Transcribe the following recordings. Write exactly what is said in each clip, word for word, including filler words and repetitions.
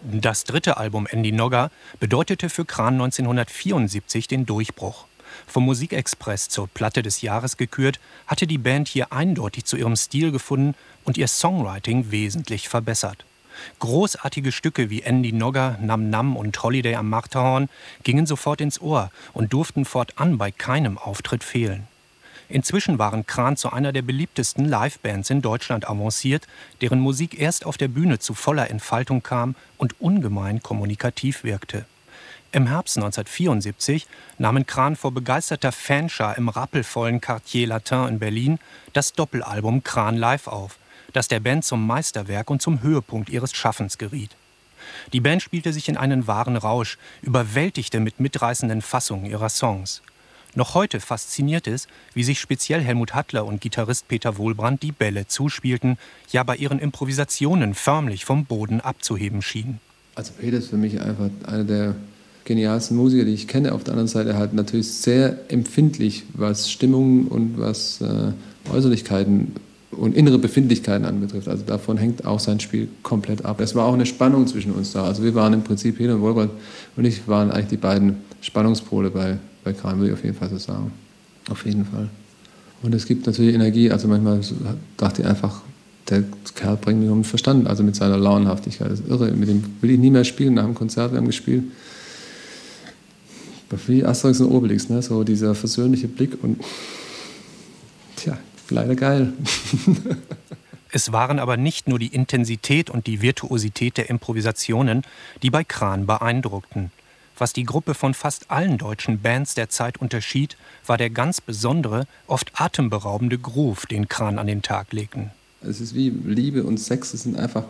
Das dritte Album Andy Nogga bedeutete für Kran neunzehnhundertvierundsiebzig den Durchbruch. Vom Musikexpress zur Platte des Jahres gekürt, hatte die Band hier eindeutig zu ihrem Stil gefunden und ihr Songwriting wesentlich verbessert. Großartige Stücke wie Andy Nogga, Nam Nam und Holiday am Matterhorn gingen sofort ins Ohr und durften fortan bei keinem Auftritt fehlen. Inzwischen waren Kran zu einer der beliebtesten Livebands in Deutschland avanciert, deren Musik erst auf der Bühne zu voller Entfaltung kam und ungemein kommunikativ wirkte. Im Herbst neunzehnhundertvierundsiebzig nahmen Kran vor begeisterter Fanschar im rappelvollen Quartier Latin in Berlin das Doppelalbum Kran Live auf, das der Band zum Meisterwerk und zum Höhepunkt ihres Schaffens geriet. Die Band spielte sich in einen wahren Rausch, überwältigte mit mitreißenden Fassungen ihrer Songs. Noch heute fasziniert es, wie sich speziell Helmut Hattler und Gitarrist Peter Wohlbrand die Bälle zuspielten, ja bei ihren Improvisationen förmlich vom Boden abzuheben schienen. Also Peter ist für mich einfach einer der genialsten Musiker, die ich kenne. Auf der anderen Seite halt natürlich sehr empfindlich, was Stimmungen und was äh, Äußerlichkeiten und innere Befindlichkeiten anbetrifft. Also davon hängt auch sein Spiel komplett ab. Es war auch eine Spannung zwischen uns da. Also wir waren im Prinzip, Peter und Wohlbrand und ich waren eigentlich die beiden Spannungspole bei bei Kran, würde ich auf jeden Fall so sagen. Auf jeden Fall. Und es gibt natürlich Energie, also manchmal dachte ich einfach, der Kerl bringt mich um den Verstand, also mit seiner Launenhaftigkeit. Das ist irre, mit dem will ich nie mehr spielen. Nach dem Konzert, wir haben gespielt, wie Asterix und Obelix, ne? So dieser versöhnliche Blick und tja, leider geil. Es waren aber nicht nur die Intensität und die Virtuosität der Improvisationen, die bei Kran beeindruckten. Was die Gruppe von fast allen deutschen Bands der Zeit unterschied, war der ganz besondere, oft atemberaubende Groove, den Kran an den Tag legten. Es ist wie Liebe und Sex, das sind einfach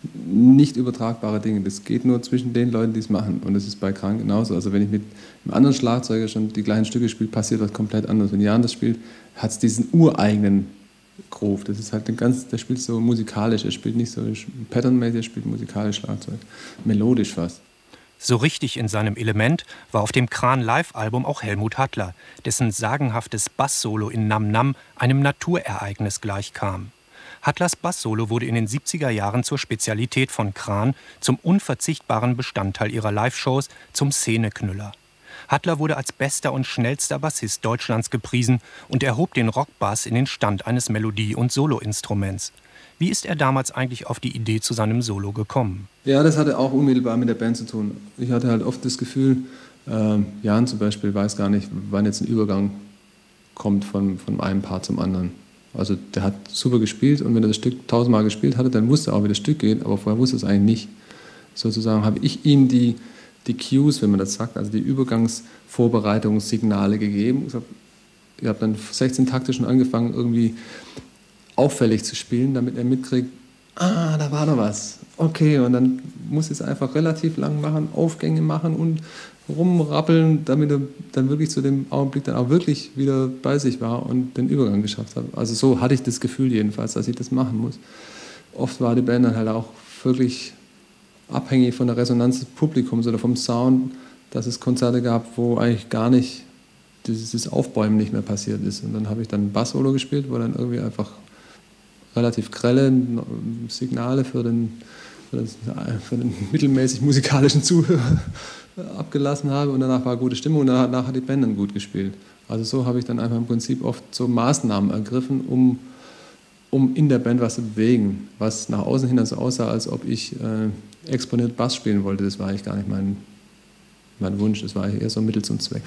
nicht übertragbare Dinge. Das geht nur zwischen den Leuten, die es machen. Und das ist bei Kran genauso. Also wenn ich mit einem anderen Schlagzeuger schon die gleichen Stücke spiele, passiert was komplett anderes. Wenn Jan das spielt, hat es diesen ureigenen Groove. Das ist halt ein ganz, der spielt so musikalisch. Er spielt nicht so patternmäßig, er spielt musikalisch Schlagzeug. Melodisch fast. So richtig in seinem Element war auf dem Kran-Live-Album auch Helmut Hattler, dessen sagenhaftes Bass-Solo in Nam Nam einem Naturereignis gleichkam. Hattlers Bass-Solo wurde in den siebziger Jahren zur Spezialität von Kran, zum unverzichtbaren Bestandteil ihrer Live-Shows, zum Szeneknüller. Hattler wurde als bester und schnellster Bassist Deutschlands gepriesen und erhob den Rockbass in den Stand eines Melodie- und Soloinstruments. Wie ist er damals eigentlich auf die Idee zu seinem Solo gekommen? Ja, das hatte auch unmittelbar mit der Band zu tun. Ich hatte halt oft das Gefühl, äh, Jan zum Beispiel weiß gar nicht, wann jetzt ein Übergang kommt von, von einem Part zum anderen. Also der hat super gespielt und wenn er das Stück tausendmal gespielt hatte, dann wusste er auch, wie das Stück geht, aber vorher wusste er es eigentlich nicht. Sozusagen habe ich ihm die, die Cues, wenn man das sagt, also die Übergangsvorbereitungssignale gegeben. Ich habe hab dann sechzehn Takte schon angefangen, irgendwie auffällig zu spielen, damit er mitkriegt, ah, da war noch was. Okay, und dann muss ich es einfach relativ lang machen, Aufgänge machen und rumrappeln, damit er dann wirklich zu dem Augenblick dann auch wirklich wieder bei sich war und den Übergang geschafft hat. Also so hatte ich das Gefühl jedenfalls, dass ich das machen muss. Oft war die Band dann halt auch wirklich abhängig von der Resonanz des Publikums oder vom Sound, dass es Konzerte gab, wo eigentlich gar nicht dieses Aufbäumen nicht mehr passiert ist. Und dann habe ich dann ein Bass-Solo gespielt, wo dann irgendwie einfach relativ grelle Signale für den, für den, für den mittelmäßig musikalischen Zuhörer abgelassen habe und danach war gute Stimmung und danach hat die Band dann gut gespielt. Also so habe ich dann einfach im Prinzip oft so Maßnahmen ergriffen, um, um in der Band was zu bewegen, was nach außen hin so aussah, als ob ich äh, exponiert Bass spielen wollte. Das war eigentlich gar nicht mein, mein Wunsch, das war eher so Mittel zum Zweck.